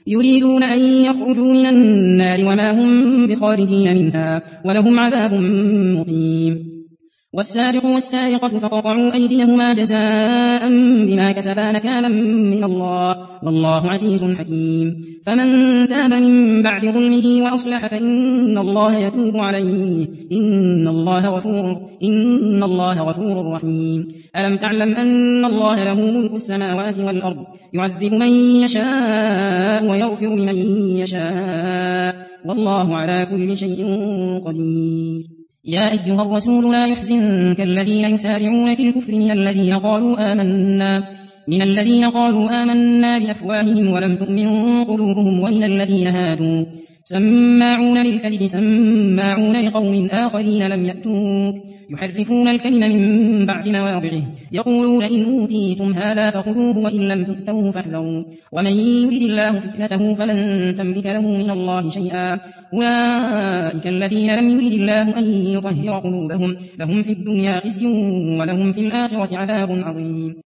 يريدون أن يخرجوا من النار وما هم بخارجين منها ولهم عذاب مقيم والسارق والسارقة فقطعوا أيديهما جزاء بما كسبا نكالا من الله والله عزيز حكيم فمن تاب من بعد ظلمه وأصلح فإن الله يتوب عليه إن الله غفور رحيم ألم تعلم أن الله له ملك السماوات والأرض يعذب من يشاء ويغفر لمن يشاء والله على كل شيء قدير يا أيها الرسول لا يحزنك الذين يسارعون في الكفر من الذين قالوا آمنا بأفواههم ولم تؤمن قلوبهم ومن الذين هادوا سماعون للكذب سماعون لقوم آخرين لم يأتوك يحرفون الكلم من بعد مواضعه يقولون إن أوتيتم هذا فخذوه وإن لم تؤتوه فاحذروا ومن يرد الله فتنته فلن تملك له من الله شيئا أولئك الذين لم يرد الله أن يطهر قلوبهم لهم في الدنيا خزي ولهم في الآخرة عذاب عظيم